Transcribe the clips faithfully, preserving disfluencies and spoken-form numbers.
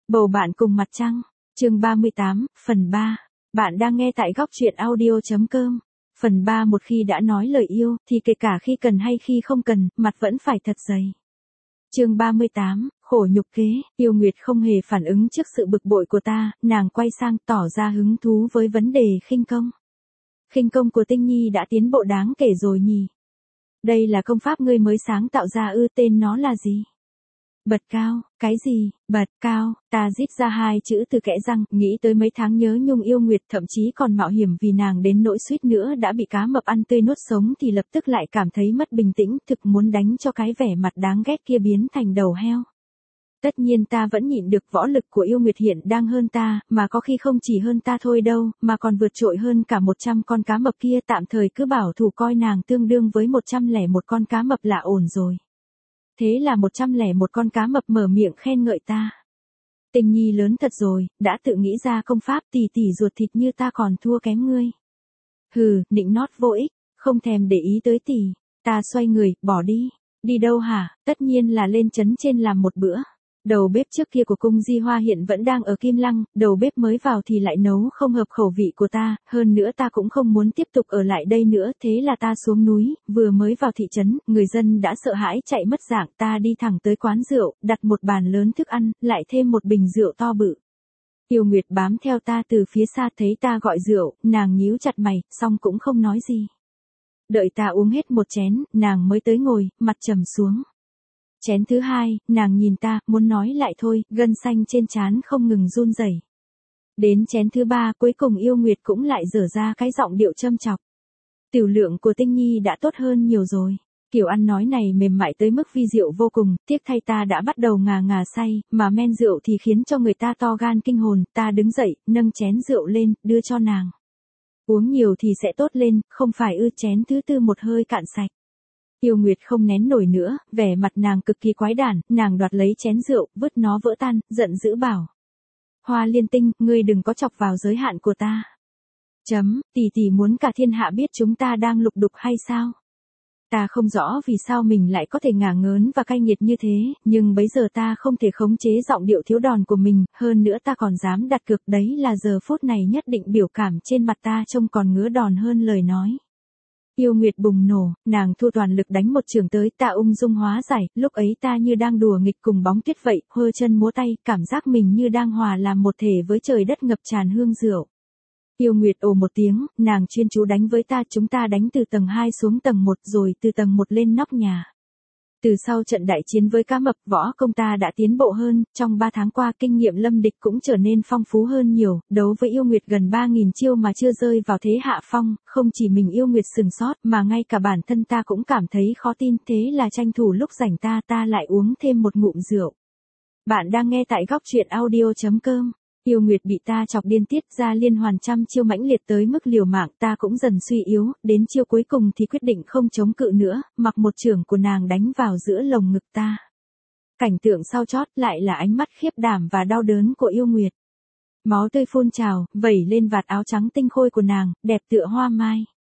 Bầu bạn cùng mặt trăng, chương ba mươi tám, phần ba. Bạn đang nghe tại góc truyện audio.com. Phần ba. Một khi đã nói lời yêu, thì kể cả khi cần hay khi không cần, mặt vẫn phải thật dày. Chương ba mươi tám, khổ nhục kế. Yêu Nguyệt không hề phản ứng trước sự bực bội của ta, nàng quay sang tỏ ra hứng thú với vấn đề khinh công. Khinh công của Tinh Nhi đã tiến bộ đáng kể rồi nhỉ? Đây là công pháp ngươi mới sáng tạo ra ư? Tên nó là gì? Bật cao. Cái gì? Bật cao? Ta rít ra hai chữ từ kẽ răng, nghĩ tới mấy tháng nhớ nhung Yêu Nguyệt, thậm chí còn mạo hiểm vì nàng đến nỗi suýt nữa đã bị cá mập ăn tươi nuốt sống, thì lập tức lại cảm thấy mất bình tĩnh, thực muốn đánh cho cái vẻ mặt đáng ghét kia biến thành đầu heo. Tất nhiên ta vẫn nhịn được, võ lực của Yêu Nguyệt hiện đang hơn ta, mà có khi không chỉ hơn ta thôi đâu, mà còn vượt trội hơn cả một trăm con cá mập kia. Tạm thời cứ bảo thủ coi nàng tương đương với một trăm lẻ một con cá mập là ổn rồi. Thế là một trăm lẻ một con cá mập mở miệng khen ngợi ta. Tình Nhi lớn thật rồi, đã tự nghĩ ra công pháp, tỷ tỷ ruột thịt như ta còn thua kém ngươi. Hừ, nịnh nót vô ích, không thèm để ý tới tỷ. Ta xoay người, bỏ đi. Đi đâu hả? Tất nhiên là lên trấn trên làm một bữa. Đầu bếp trước kia của cung Di Hoa hiện vẫn đang ở Kim Lăng, đầu bếp mới vào thì lại nấu không hợp khẩu vị của ta, hơn nữa ta cũng không muốn tiếp tục ở lại đây nữa, thế là ta xuống núi, vừa mới vào thị trấn, người dân đã sợ hãi chạy mất dạng, ta đi thẳng tới quán rượu, đặt một bàn lớn thức ăn, lại thêm một bình rượu to bự. Yêu Nguyệt bám theo ta từ phía xa, thấy ta gọi rượu, nàng nhíu chặt mày, xong cũng không nói gì. Đợi ta uống hết một chén, nàng mới tới ngồi, mặt trầm xuống. Chén thứ hai, nàng nhìn ta, muốn nói lại thôi, gân xanh trên trán không ngừng run rẩy. Đến chén thứ ba, cuối cùng Yêu Nguyệt cũng lại dở ra cái giọng điệu châm chọc. Tiểu lượng của Tinh Nhi đã tốt hơn nhiều rồi. Kiểu ăn nói này mềm mại tới mức vi diệu vô cùng, tiếc thay ta đã bắt đầu ngà ngà say, mà men rượu thì khiến cho người ta to gan kinh hồn. Ta đứng dậy, nâng chén rượu lên, đưa cho nàng. Uống nhiều thì sẽ tốt lên, không phải ư? Chén thứ tư một hơi cạn sạch. Yêu Nguyệt không nén nổi nữa, vẻ mặt nàng cực kỳ quái đản, nàng đoạt lấy chén rượu, vứt nó vỡ tan, giận dữ bảo. Hoa Liên Tinh, ngươi đừng có chọc vào giới hạn của ta. Chấm, tỷ tỷ muốn cả thiên hạ biết chúng ta đang lục đục hay sao? Ta không rõ vì sao mình lại có thể ngả ngớn và cay nghiệt như thế, nhưng bấy giờ ta không thể khống chế giọng điệu thiếu đòn của mình, hơn nữa ta còn dám đặt cược đấy là giờ phút này nhất định biểu cảm trên mặt ta trông còn ngứa đòn hơn lời nói. Yêu Nguyệt bùng nổ, nàng thua toàn lực đánh một chưởng tới, ta ung dung hóa giải, lúc ấy ta như đang đùa nghịch cùng bóng tuyết vậy, hơ chân múa tay, cảm giác mình như đang hòa làm một thể với trời đất ngập tràn hương rượu. Yêu Nguyệt ồ một tiếng, nàng chuyên chú đánh với ta, chúng ta đánh từ tầng hai xuống tầng một rồi từ tầng một lên nóc nhà. Từ sau trận đại chiến với cá mập, võ công ta đã tiến bộ hơn, trong ba tháng qua kinh nghiệm lâm địch cũng trở nên phong phú hơn nhiều, đấu với Yêu Nguyệt gần ba nghìn chiêu mà chưa rơi vào thế hạ phong, không chỉ mình Yêu Nguyệt sừng sốt mà ngay cả bản thân ta cũng cảm thấy khó tin, thế là tranh thủ lúc rảnh ta ta lại uống thêm một ngụm rượu. Bạn đang nghe tại góc truyện audio.com. Yêu Nguyệt bị ta chọc điên tiết ra liên hoàn trăm chiêu mãnh liệt tới mức liều mạng, ta cũng dần suy yếu, đến chiêu cuối cùng thì quyết định không chống cự nữa, mặc một chưởng của nàng đánh vào giữa lồng ngực ta. Cảnh tượng sau chót lại là ánh mắt khiếp đảm và đau đớn của Yêu Nguyệt. Máu tươi phun trào, vẩy lên vạt áo trắng tinh khôi của nàng, đẹp tựa hoa mai.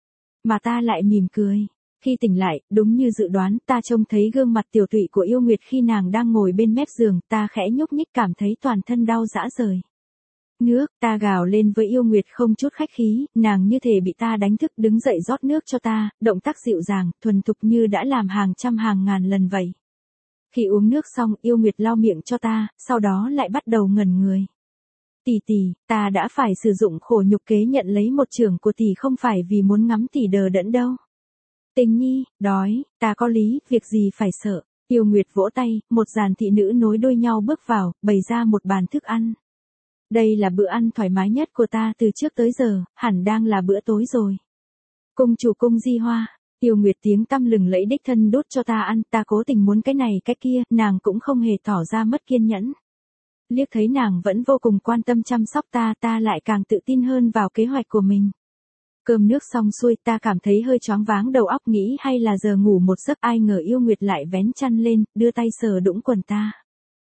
Mà ta lại mỉm cười. Khi tỉnh lại, đúng như dự đoán, ta trông thấy gương mặt tiểu tụy của Yêu Nguyệt khi nàng đang ngồi bên mép giường, ta khẽ nhúc nhích cảm thấy toàn thân đau rã rời. Nước, ta gào lên với Yêu Nguyệt không chút khách khí, nàng như thể bị ta đánh thức đứng dậy rót nước cho ta, động tác dịu dàng, thuần thục như đã làm hàng trăm hàng ngàn lần vậy. Khi uống nước xong, Yêu Nguyệt lau miệng cho ta, sau đó lại bắt đầu ngẩn người. Tỷ tỷ, ta đã phải sử dụng khổ nhục kế nhận lấy một chưởng của tỷ không phải vì muốn ngắm tỷ đờ đẫn đâu. Tình Nhi, đói, ta có lý, việc gì phải sợ. Yêu Nguyệt vỗ tay, một dàn thị nữ nối đuôi nhau bước vào, bày ra một bàn thức ăn. Đây là bữa ăn thoải mái nhất của ta từ trước tới giờ, hẳn đang là bữa tối rồi. Cung chủ cung Di Hoa, Yêu Nguyệt tiếng tăm lừng lẫy đích thân đút cho ta ăn, ta cố tình muốn cái này cái kia, nàng cũng không hề tỏ ra mất kiên nhẫn. Liếc thấy nàng vẫn vô cùng quan tâm chăm sóc ta, ta lại càng tự tin hơn vào kế hoạch của mình. Cơm nước xong xuôi, ta cảm thấy hơi choáng váng đầu óc, nghĩ hay là giờ ngủ một giấc, ai ngờ Yêu Nguyệt lại vén chăn lên, đưa tay sờ đũng quần ta.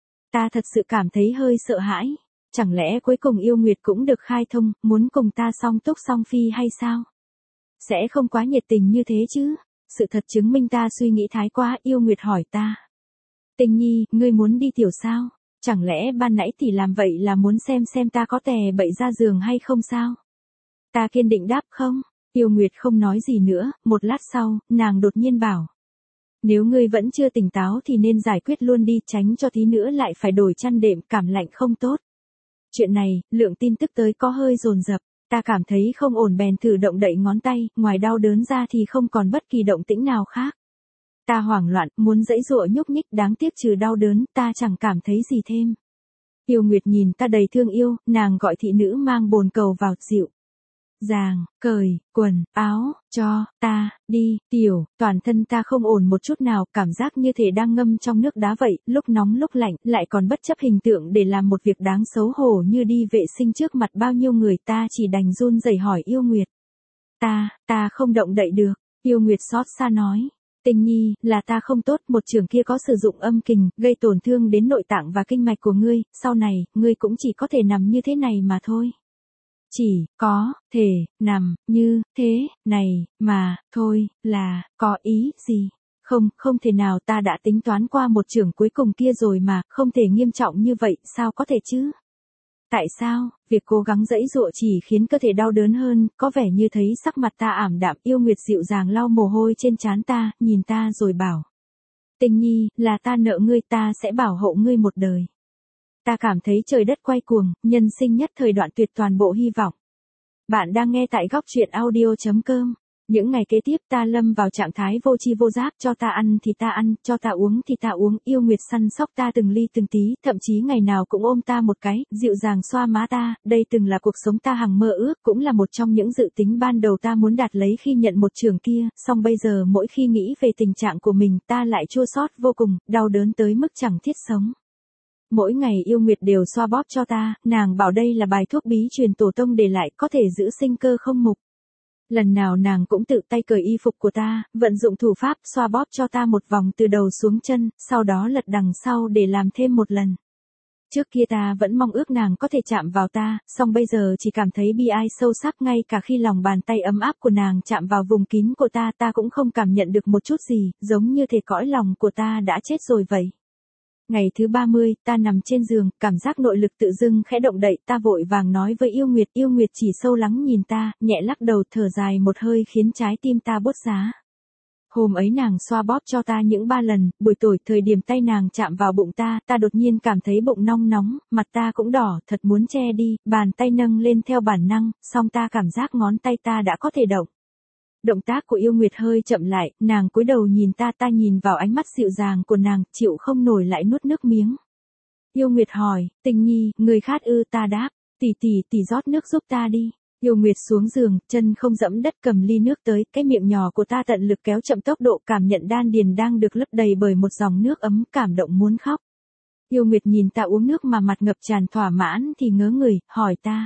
Ta thật sự cảm thấy hơi sợ hãi. Chẳng lẽ cuối cùng Yêu Nguyệt cũng được khai thông, muốn cùng ta song túc song phi hay sao? Sẽ không quá nhiệt tình như thế chứ? Sự thật chứng minh ta suy nghĩ thái quá. Yêu Nguyệt hỏi ta. Tình Nhi, ngươi muốn đi tiểu sao? Chẳng lẽ ban nãy tỷ làm vậy là muốn xem xem ta có tè bậy ra giường hay không sao? Ta kiên định đáp không. Yêu Nguyệt không nói gì nữa, một lát sau, nàng đột nhiên bảo. Nếu ngươi vẫn chưa tỉnh táo thì nên giải quyết luôn đi, tránh cho tí nữa lại phải đổi chăn đệm, cảm lạnh không tốt. Chuyện này, lượng tin tức tới có hơi dồn dập, ta cảm thấy không ổn bèn thử động đậy ngón tay, ngoài đau đớn ra thì không còn bất kỳ động tĩnh nào khác. Ta hoảng loạn, muốn giãy giụa nhúc nhích, đáng tiếc trừ đau đớn, ta chẳng cảm thấy gì thêm. Yêu Nguyệt nhìn ta đầy thương yêu, nàng gọi thị nữ mang bồn cầu vào, dịu dàng, cởi, quần, áo, cho, ta, đi, tiểu, toàn thân ta không ổn một chút nào, cảm giác như thể đang ngâm trong nước đá vậy, lúc nóng lúc lạnh, lại còn bất chấp hình tượng để làm một việc đáng xấu hổ như đi vệ sinh trước mặt bao nhiêu người, ta chỉ đành run rẩy hỏi Yêu Nguyệt. Ta, ta không động đậy được, Yêu Nguyệt xót xa nói. Tình nhi, là ta không tốt, một chưởng kia có sử dụng âm kình, gây tổn thương đến nội tạng và kinh mạch của ngươi, sau này, ngươi cũng chỉ có thể nằm như thế này mà thôi. Chỉ, có, thể, nằm, như, thế, này, mà, thôi, là, có ý, gì? Không, không thể nào, ta đã tính toán qua một chưởng cuối cùng kia rồi mà, không thể nghiêm trọng như vậy, sao có thể chứ? Tại sao, việc cố gắng giãy giụa chỉ khiến cơ thể đau đớn hơn, có vẻ như thấy sắc mặt ta ảm đạm. Yêu Nguyệt dịu dàng lau mồ hôi trên trán ta, nhìn ta rồi bảo. Tình nhi, là ta nợ ngươi, ta sẽ bảo hộ ngươi một đời. Ta cảm thấy trời đất quay cuồng, nhân sinh nhất thời đoạn tuyệt toàn bộ hy vọng. Bạn đang nghe tại góc truyện audio chấm com. Những ngày kế tiếp ta lâm vào trạng thái vô tri vô giác, cho ta ăn thì ta ăn, cho ta uống thì ta uống, Yêu Nguyệt săn sóc ta từng ly từng tí, thậm chí ngày nào cũng ôm ta một cái, dịu dàng xoa má ta, đây từng là cuộc sống ta hằng mơ ước, cũng là một trong những dự tính ban đầu ta muốn đạt lấy khi nhận một chưởng kia, song bây giờ mỗi khi nghĩ về tình trạng của mình ta lại chua xót vô cùng, đau đớn tới mức chẳng thiết sống. Mỗi ngày Yêu Nguyệt đều xoa bóp cho ta, nàng bảo đây là bài thuốc bí truyền tổ tông để lại, có thể giữ sinh cơ không mục. Lần nào nàng cũng tự tay cởi y phục của ta, vận dụng thủ pháp xoa bóp cho ta một vòng từ đầu xuống chân, sau đó lật đằng sau để làm thêm một lần. Trước kia ta vẫn mong ước nàng có thể chạm vào ta, song bây giờ chỉ cảm thấy bi ai sâu sắc, ngay cả khi lòng bàn tay ấm áp của nàng chạm vào vùng kín của ta, ta cũng không cảm nhận được một chút gì, giống như thể cõi lòng của ta đã chết rồi vậy. Ngày thứ ba mươi, ta nằm trên giường, cảm giác nội lực tự dưng khẽ động đậy, ta vội vàng nói với Yêu Nguyệt, Yêu Nguyệt chỉ sâu lắng nhìn ta, nhẹ lắc đầu thở dài một hơi khiến trái tim ta bốt giá. Hôm ấy nàng xoa bóp cho ta những ba lần, buổi tối thời điểm tay nàng chạm vào bụng ta, ta đột nhiên cảm thấy bụng nong nóng, mặt ta cũng đỏ, thật muốn che đi, bàn tay nâng lên theo bản năng, song ta cảm giác ngón tay ta đã có thể động. Động tác của Yêu Nguyệt hơi chậm lại, nàng cúi đầu nhìn ta, ta nhìn vào ánh mắt dịu dàng của nàng, chịu không nổi lại nuốt nước miếng. Yêu Nguyệt hỏi, Tình nhi, người khát ư? Ta đáp, tỷ tỷ tỷ rót nước giúp ta đi. Yêu Nguyệt xuống giường, chân không dẫm đất cầm ly nước tới, cái miệng nhỏ của ta tận lực kéo chậm tốc độ, cảm nhận đan điền đang được lấp đầy bởi một dòng nước ấm, cảm động muốn khóc. Yêu Nguyệt nhìn ta uống nước mà mặt ngập tràn thỏa mãn thì ngớ người, hỏi ta.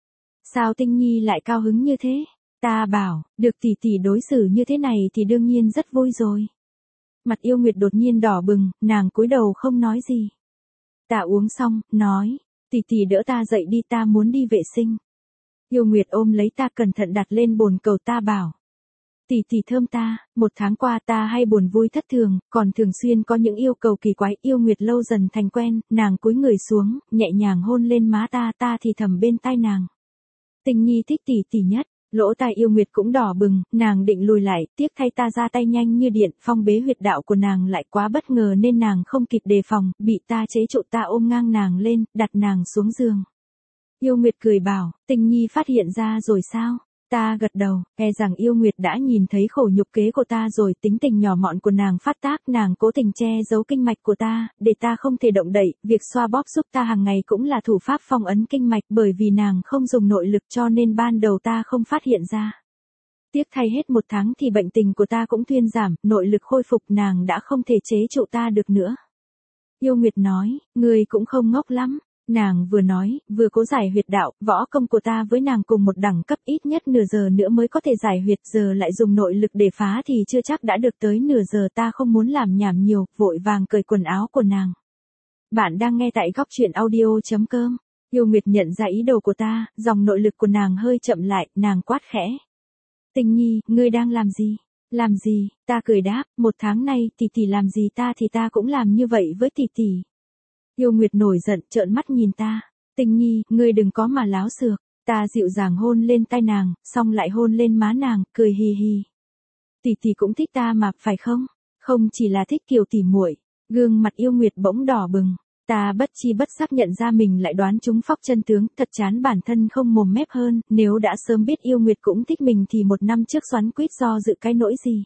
Sao Tinh nhi lại cao hứng như thế? Ta bảo, được tỷ tỷ đối xử như thế này thì đương nhiên rất vui rồi. Mặt Yêu Nguyệt đột nhiên đỏ bừng, nàng cúi đầu không nói gì. Ta uống xong, nói, tỷ tỷ đỡ ta dậy đi, ta muốn đi vệ sinh. Yêu Nguyệt ôm lấy ta cẩn thận đặt lên bồn cầu, ta bảo. Tỷ tỷ thơm ta, một tháng qua ta hay buồn vui thất thường, còn thường xuyên có những yêu cầu kỳ quái. Yêu Nguyệt lâu dần thành quen, nàng cúi người xuống, nhẹ nhàng hôn lên má ta, ta thì thầm bên tai nàng. Tình nhi thích tỷ tỷ nhất. Lỗ tai Yêu Nguyệt cũng đỏ bừng, nàng định lùi lại, tiếc thay ta ra tay nhanh như điện, phong bế huyệt đạo của nàng lại quá bất ngờ nên nàng không kịp đề phòng, bị ta chế trụ, ta ôm ngang nàng lên, đặt nàng xuống giường. Yêu Nguyệt cười bảo, Tình nhi phát hiện ra rồi sao? Ta gật đầu, e rằng Yêu Nguyệt đã nhìn thấy khổ nhục kế của ta rồi, tính tình nhỏ mọn của nàng phát tác, nàng cố tình che giấu kinh mạch của ta, để ta không thể động đậy, việc xoa bóp giúp ta hàng ngày cũng là thủ pháp phong ấn kinh mạch, bởi vì nàng không dùng nội lực cho nên ban đầu ta không phát hiện ra. Tiếc thay hết một tháng thì bệnh tình của ta cũng thuyên giảm, nội lực khôi phục, nàng đã không thể chế trụ ta được nữa. Yêu Nguyệt nói, ngươi cũng không ngốc lắm. Nàng vừa nói, vừa cố giải huyệt đạo, võ công của ta với nàng cùng một đẳng cấp, ít nhất nửa giờ nữa mới có thể giải huyệt, giờ lại dùng nội lực để phá thì chưa chắc đã được tới nửa giờ, ta không muốn làm nhảm nhiều, vội vàng cởi quần áo của nàng. Bạn đang nghe tại góc truyện audio chấm com. Yêu Nguyệt nhận ra ý đồ của ta, dòng nội lực của nàng hơi chậm lại, nàng quát khẽ. Tình nhi, ngươi đang làm gì? Làm gì? Ta cười đáp, một tháng nay tỷ tỷ làm gì ta thì ta cũng làm như vậy với tỷ tỷ. Yêu Nguyệt nổi giận trợn mắt nhìn ta. Tình nhi, ngươi đừng có mà láo xược. Ta dịu dàng hôn lên tai nàng, xong lại hôn lên má nàng, cười hì hì. Tỷ tỷ cũng thích ta mà, phải không? Không chỉ là thích kiểu tỉ muội. Gương mặt Yêu Nguyệt bỗng đỏ bừng. Ta bất chi bất giác nhận ra mình lại đoán trúng phóc chân tướng, thật chán bản thân không mồm mép hơn, nếu đã sớm biết Yêu Nguyệt cũng thích mình thì một năm trước xoắn quýt do dự cái nỗi gì.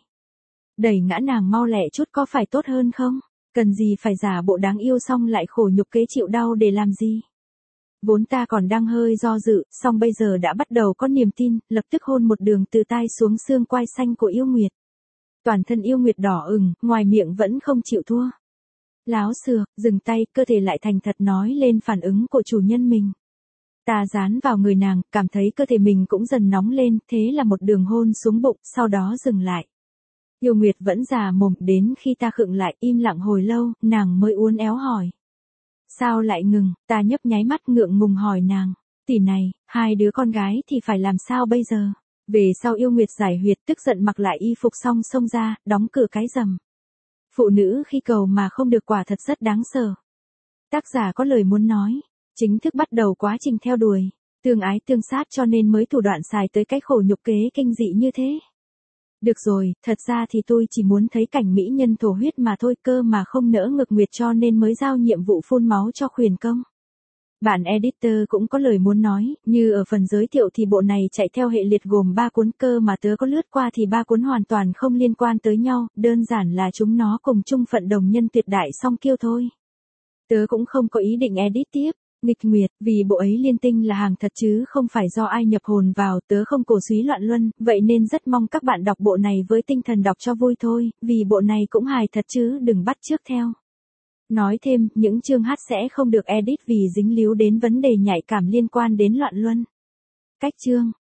Đẩy ngã nàng mau lẹ chút có phải tốt hơn không? Cần gì phải giả bộ đáng yêu xong lại khổ nhục kế chịu đau để làm gì? Vốn ta còn đang hơi do dự, xong bây giờ đã bắt đầu có niềm tin, lập tức hôn một đường từ tai xuống xương quai xanh của Yêu Nguyệt. Toàn thân Yêu Nguyệt đỏ ửng, ngoài miệng vẫn không chịu thua. Láo xược, dừng tay, cơ thể lại thành thật nói lên phản ứng của chủ nhân mình. Ta dán vào người nàng, cảm thấy cơ thể mình cũng dần nóng lên, thế là một đường hôn xuống bụng, sau đó dừng lại. Yêu Nguyệt vẫn già mồm, đến khi ta khựng lại, im lặng hồi lâu, nàng mới uốn éo hỏi. Sao lại ngừng, ta nhấp nháy mắt ngượng ngùng hỏi nàng. Tỷ này, hai đứa con gái thì phải làm sao bây giờ? Về sau Yêu Nguyệt giải huyệt tức giận mặc lại y phục xong xông ra, đóng cửa cái rầm. Phụ nữ khi cầu mà không được quả thật rất đáng sợ. Tác giả có lời muốn nói, chính thức bắt đầu quá trình theo đuổi, tương ái tương sát cho nên mới thủ đoạn xài tới cái khổ nhục kế kinh dị như thế. Được rồi, thật ra thì tôi chỉ muốn thấy cảnh mỹ nhân thổ huyết mà thôi, cơ mà không nỡ ngực nguyệt cho nên mới giao nhiệm vụ phun máu cho khuyển công. Bạn editor cũng có lời muốn nói, như ở phần giới thiệu thì bộ này chạy theo hệ liệt gồm ba cuốn, cơ mà tớ có lướt qua thì ba cuốn hoàn toàn không liên quan tới nhau, đơn giản là chúng nó cùng chung phận đồng nhân tuyệt đại song kiêu thôi. Tớ cũng không có ý định edit tiếp. Nghịch Nguyệt, vì bộ ấy liên tinh là hàng thật chứ không phải do ai nhập hồn vào, tớ không cổ súy loạn luân, vậy nên rất mong các bạn đọc bộ này với tinh thần đọc cho vui thôi, vì bộ này cũng hài thật chứ đừng bắt chước theo. Nói thêm, những chương hát sẽ không được edit vì dính líu đến vấn đề nhạy cảm liên quan đến loạn luân. Cách chương